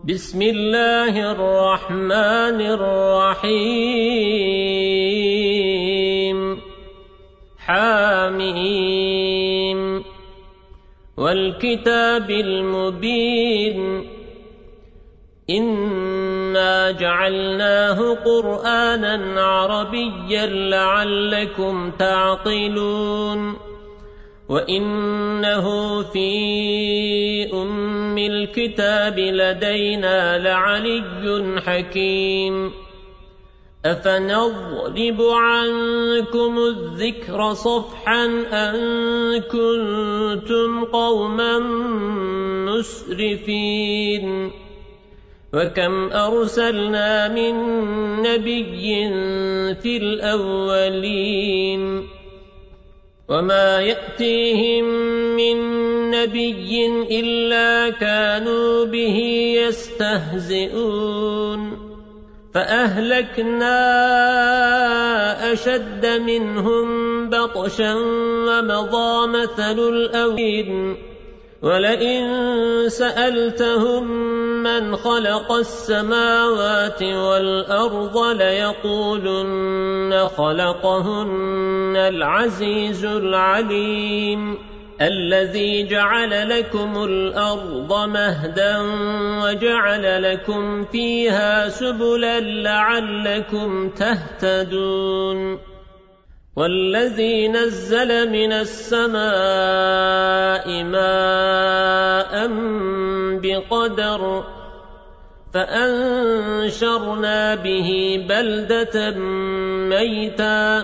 بسم الله الرحمن الرحيم حاميم والكتاب المبين إنا جعلناه قرآنا عربيا لعلكم تعقلون وإنه في أم الكتاب لدينا لعلي حكيم أفنضرب عنكم الذكر صفحا أن كنتم قوما مسرفين وكم أرسلنا من نبي في الأولين وما يأتيهم من نبي إلا كانوا به يستهزئون فأهلكنا أشد منهم بطشا ومضى مثل الأولين ولئن سألتهم من خلق السماوات والأرض ليقولن خلقهن العزيز العليم الذي جعل لكم الأرض مهدا وجعل لكم فيها سبلا لعلكم تهتدون والذي نزل من السماء ماء بقدر فأنشرنا به بلدة ميتا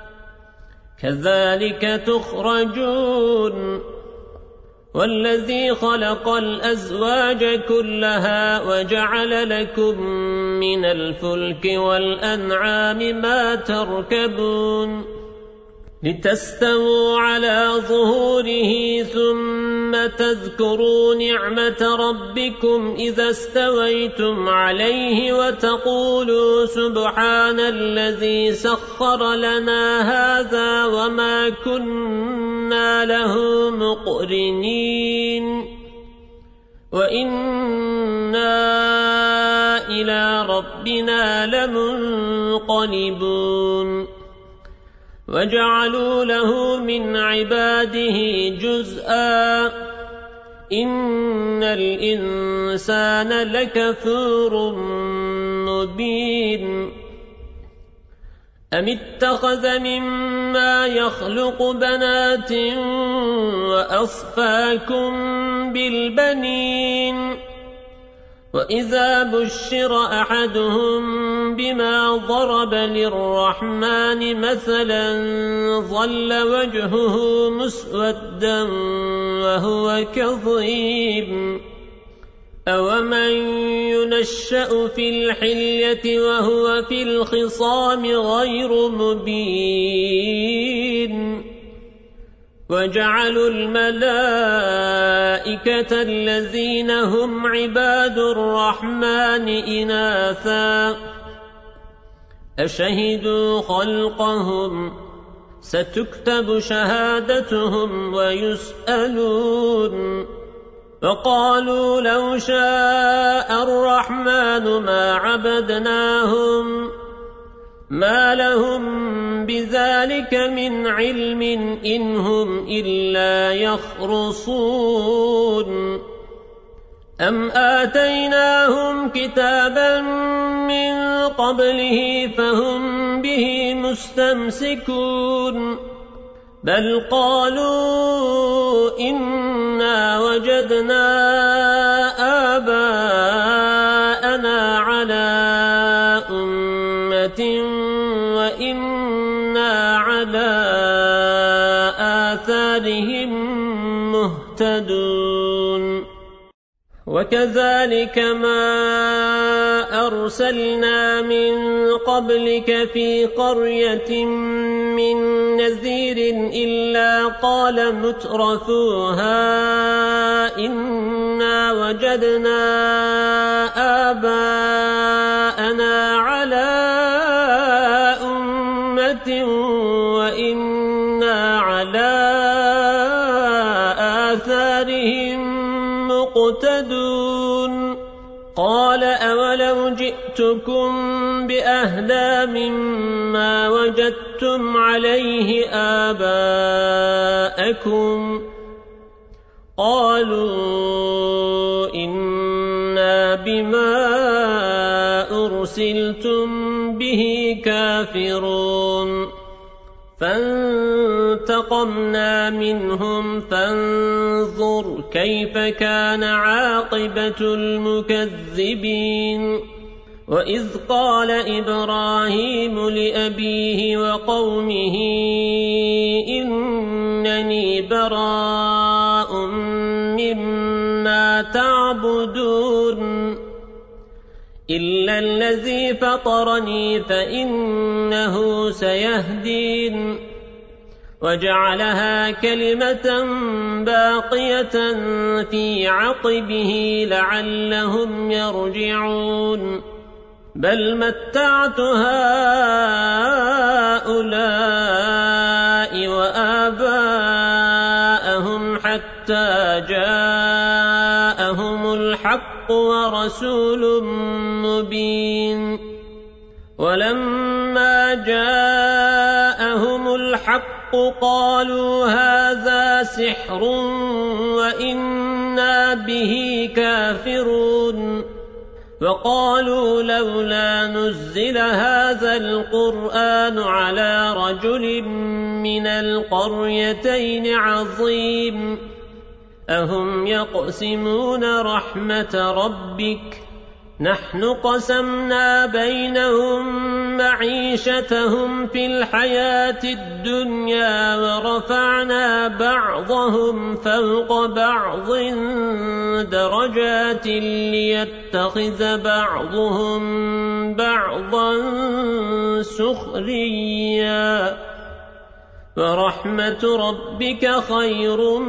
كذلك تخرجون والذي خلق الأزواج كلها وجعل لكم من الفلك والأنعام ما تركبون لتستووا على ظهوره ثم تذكروا نعمة ربكم إذا استويتم عليه وتقولوا سبحان الذي سخر لنا هذا وما كنا له مقرنين وإنا إلى ربنا لمنقلبون وجعلوا له من عباده جزءا إن الإنسان لكفور مبين أم اتخذ مما يخلق بنات وأصفاكم بالبنين وإذا بشر أحدهم بما ضرب للرحمن مثلا ظل وجهه مسودا وهو كظيم أومن ينشأ في الحلية وهو في الخصام غير مبين وجعلوا الملائكة الذين هم عباد الرحمن إناثا أشهدوا خلقهم ستكتب شهادتهم ويسألون وقالوا لو شاء الرحمن ما عبدناهم ما لهم بذلك من علم إن هم إلا يخرصون أم آتيناهم كتابا من قبله فهم به مستمسكون بل قالوا إنا وجدنا آباءنا على أمة وإنا على آثارهم مهتدون وكذلك ما أرسلنا من قبلك في قرية من نذير إلا قال مترفوها إنا وجدنا آباءنا على أمة وإنا على آثارهم مقتدون قال أولو جئتكم بأهدى مما وجدتم عليه آباءكم قالوا إنا بما أرسلتم به كافرون فانتقمنا منهم فانظر كيف كان عاقبة المكذبين وإذ قال إبراهيم لأبيه وقومه إنني براء مما تعبدون إلا الذي فطرني فإنه سيهدين وجعلها كلمة باقية في عقبه لعلهم يرجعون بل متعت هؤلاء وآباءهم حتى جاءهم الحق ورسول مبين ولما جاءهم الحق قالوا هذا سحر وإنا به كافرون وقالوا لولا نزل هذا القرآن على رجل من القريتين عظيم أهم يقسمون رحمة ربك نحن قسمنا بينهم معيشتهم في الحياة الدنيا ورفعنا بعضهم فوق بعض درجات ليتخذ بعضهم بعضا سخريا ورحمة ربك خير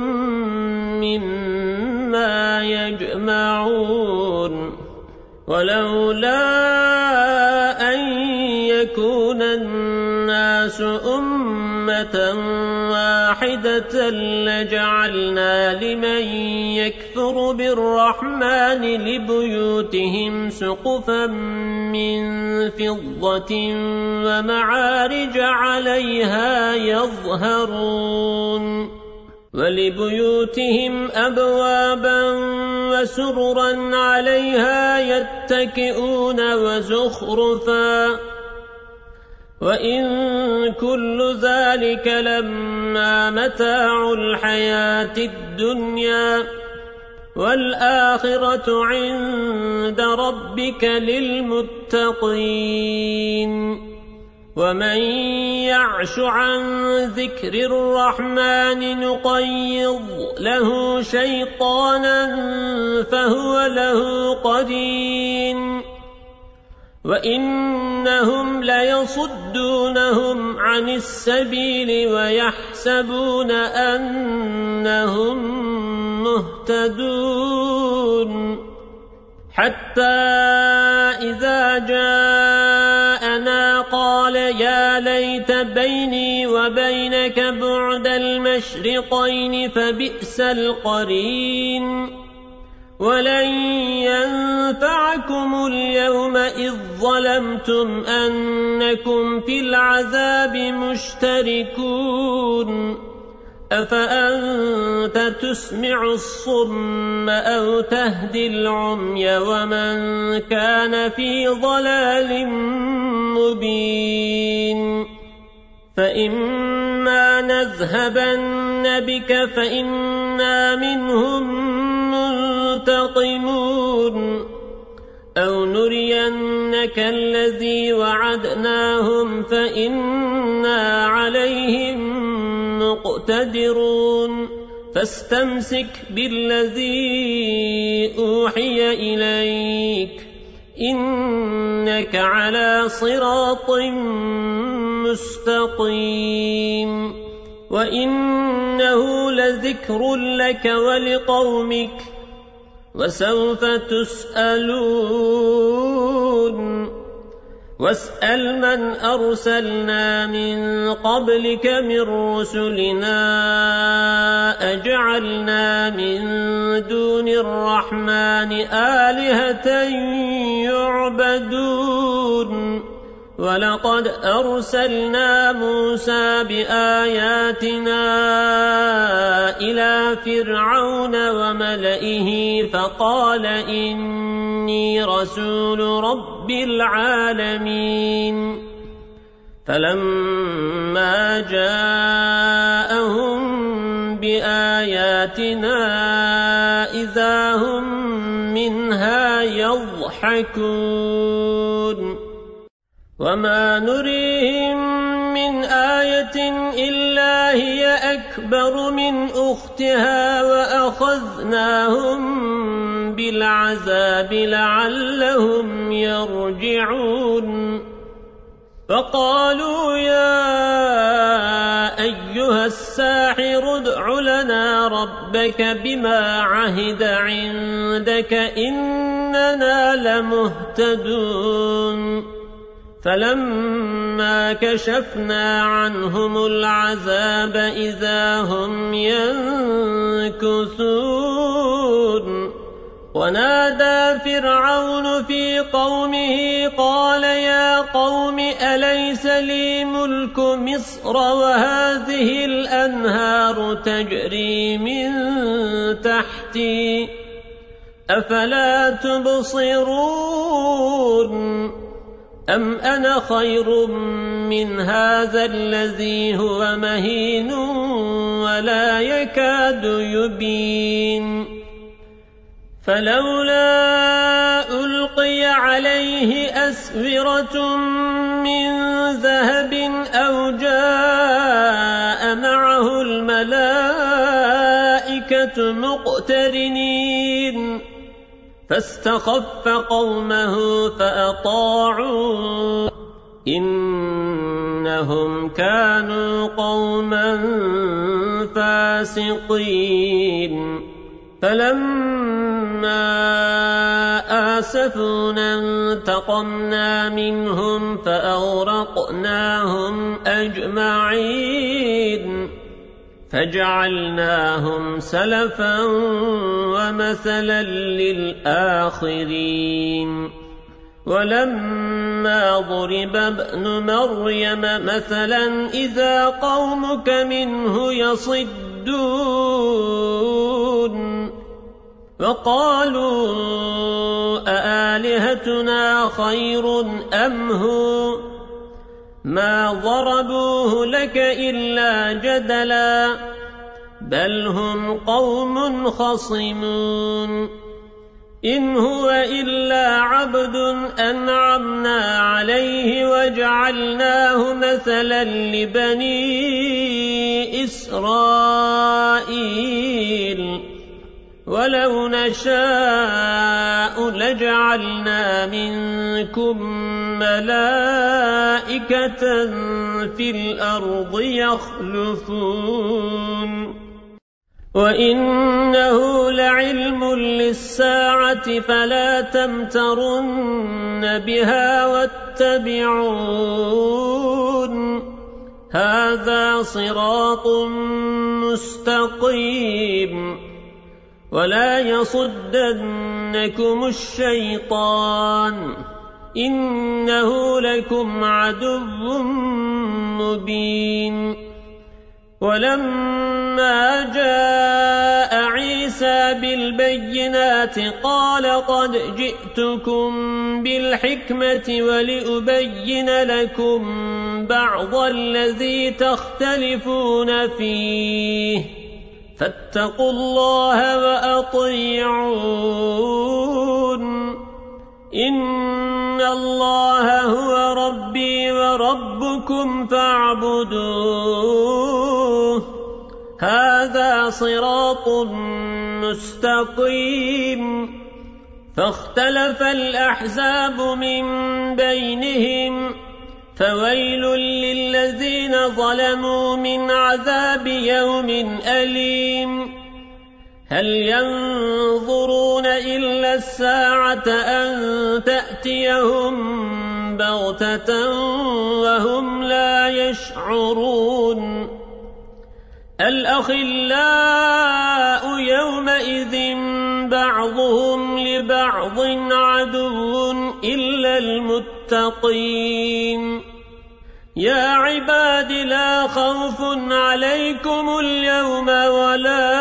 مما يجمعون ولولا أن يكون الناس أمة واحدة لجعلنا لمن يكفر بالرحمن لبيوتهم سقفا من فضة ومعارج عليها يظهرون ولبيوتهم أبوابا وسررا عليها يتكئون وزخرفا وإن كل ذلك لما متاع الحياة الدنيا والآخرة عند ربك للمتقين ومن يعش عن ذكر الرحمن نقيض له شيطانا فهو له قرين وإنهم ليصدونهم عن السبيل ويحسبون أنهم مهتدون حتى إذا جاءنا قال يا ليت بيني وبينك بعد المشرقين فبئس القرين ولن ينفعكم اليوم إذ ظلمتم أنكم في العذاب مشتركون أفأنت تسمع الصم أو تهدي العمي ومن كان في ضلال مبين فإما نذهبن بك فإنا منهم منتقمون أو نرينك الذي وعدناهم فإنا عليهم مقتدرون فاستمسك بالذي أوحي إليك إنك على صراط مستقيم وإنه لذكر لك ولقومك وسوف تسألون واسأل من أرسلنا من قبلك من رسلنا أجعلنا من دون الرحمن آلهة يعبدون ولقد أرسلنا موسى بآياتنا إلى فرعون وملئه فقال إني رسول رب العالمين فلما جاءهم بآياتنا إذا هم منها يضحكون وما نريهم من آية إلا هي أكبر من أختها وأخذناهم بالعذاب لعلهم يرجعون فقالوا يا أيها الساحر ادع لنا ربك بما عهد عندك إننا لمهتدون فلما كشفنا عنهم العذاب إذا هم ينكثون ونادى فرعون في قومه قال يا قوم أليس لي ملك مصر وهذه الأنهار تجري من تحتي أفلا تبصرون أم أنا خير من هذا الذي هو مهين ولا يكاد يبين فلولا ألقي عليه أسورة من ذهب أو جاء معه الملائكة مقترنين فاستخف قومه فأطاعوا إنهم كانوا قوما فاسقين فلما آسفونا انتقمنا منهم فأغرقناهم أجمعين فجعلناهم سلفا ومثلا للآخرين ولما ضرب ابن مريم مثلا إذا قومك منه يصدون وقالوا أآلهتنا خير أم هو ما ضربوه لك إلا جدلا بل هم قوم خصمون إن هو إلا عبد أنعمنا عليه وجعلناه مثلا لبني إسرائيل ولو نشاء لجعلنا منكم ملائكة في الأرض يخلفون وإنه لعلم للساعة فلا تمترن بها واتبعون هذا صراط مستقيم ولا يصدنكم الشيطان إنه لكم عدو مبين ولما جاء عيسى بالبينات قال قد جئتكم بالحكمة ولأبين لكم بعض الذي تختلفون فيه فاتقوا الله وأطيعون إن الله هو ربي وربكم فاعبدوه هذا صراط مستقيم فاختلف الأحزاب من بينهم فويل للذين ظلموا من عذاب يوم أليم هل ينظرون إلا الساعة أن تأتيهم بغتة وهم لا يشعرون الأخلاء يومئذ بعضهم لبعض عدو إلا المتقين يا عباد لا خوف عليكم اليوم ولا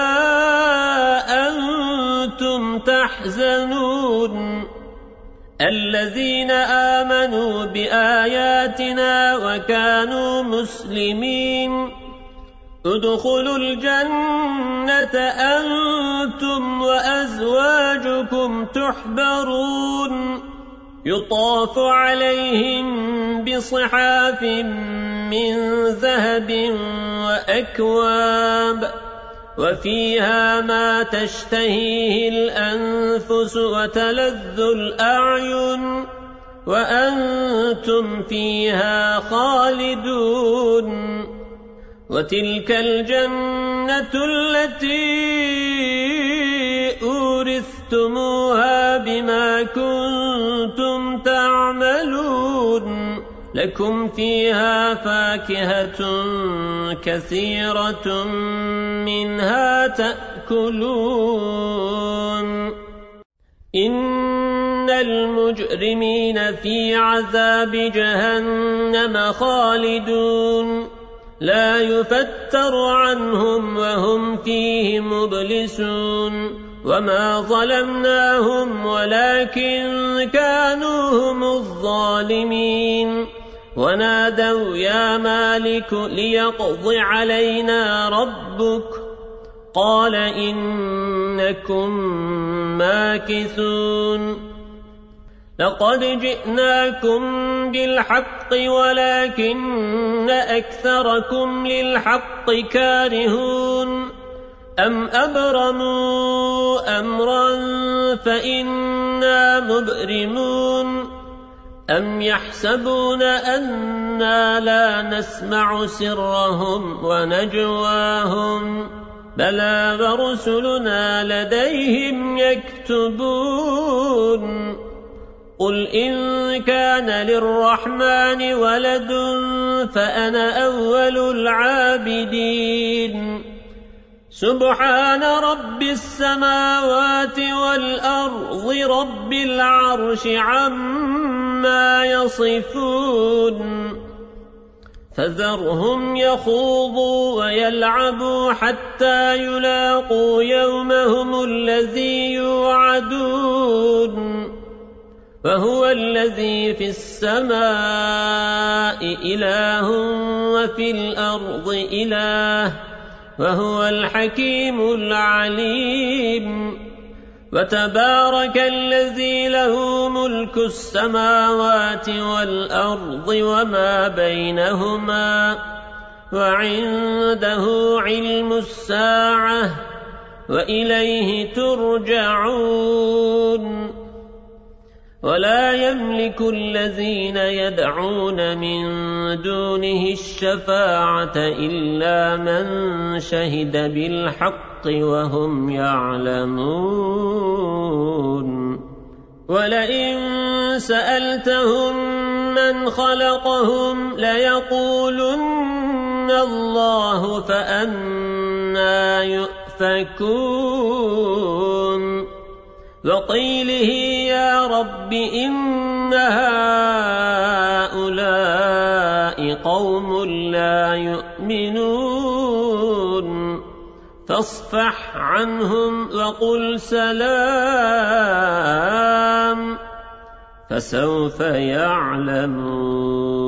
أنتم تحزنون الذين آمنوا بآياتنا وكانوا مسلمين ادخلوا الجنة أنتم وأزواجكم تحبرون يطاف عليهم بصحاف من ذهب وأكواب وفيها ما تشتهيه الأنفس وتلذ الأعين وأنتم فيها خالدون وتلك الجنة التي أورثتموها بما كنتم تعملون لكم فيها فاكهة كثيرة منها تأكلون إن المجرمين في عذاب جهنم خالدون لا يفتر عنهم وهم فيه مبلسون وما ظلمناهم ولكن كانوا هم الظالمين ونادوا يا مالك ليقض علينا ربك قال إنكم ماكثون لقد جئناكم بالحق ولكن أكثركم للحق كارهون أم أبرموا أمرا فإنا مبرمون أم يحسبون أنا لا نسمع سرهم ونجواهم بلى ورسلنا لديهم يكتبون قل إن كان للرحمن ولد فأنا أول العابدين سبحان رب السماوات والأرض رب العرش عما يصفون فذرهم يخوضوا ويلعبوا حتى يلاقوا يومهم الذي يوعدون وهو الذي في السماء إله وفي الأرض إله وهو الحكيم العليم وتبارك الذي له ملك السماوات والأرض وما بينهما وعنده علم الساعة وإليه ترجعون ولا يملك الذين يدعون من دونه الشفاعة إلا من شهد بالحق وهم يعلمون ولئن سألتهم من خلقهم ليقولن الله فأنى يؤفكون وقيله يا رب إن هؤلاء قوم لا يؤمنون فاصفح عنهم وقل سلام فسوف يعلمون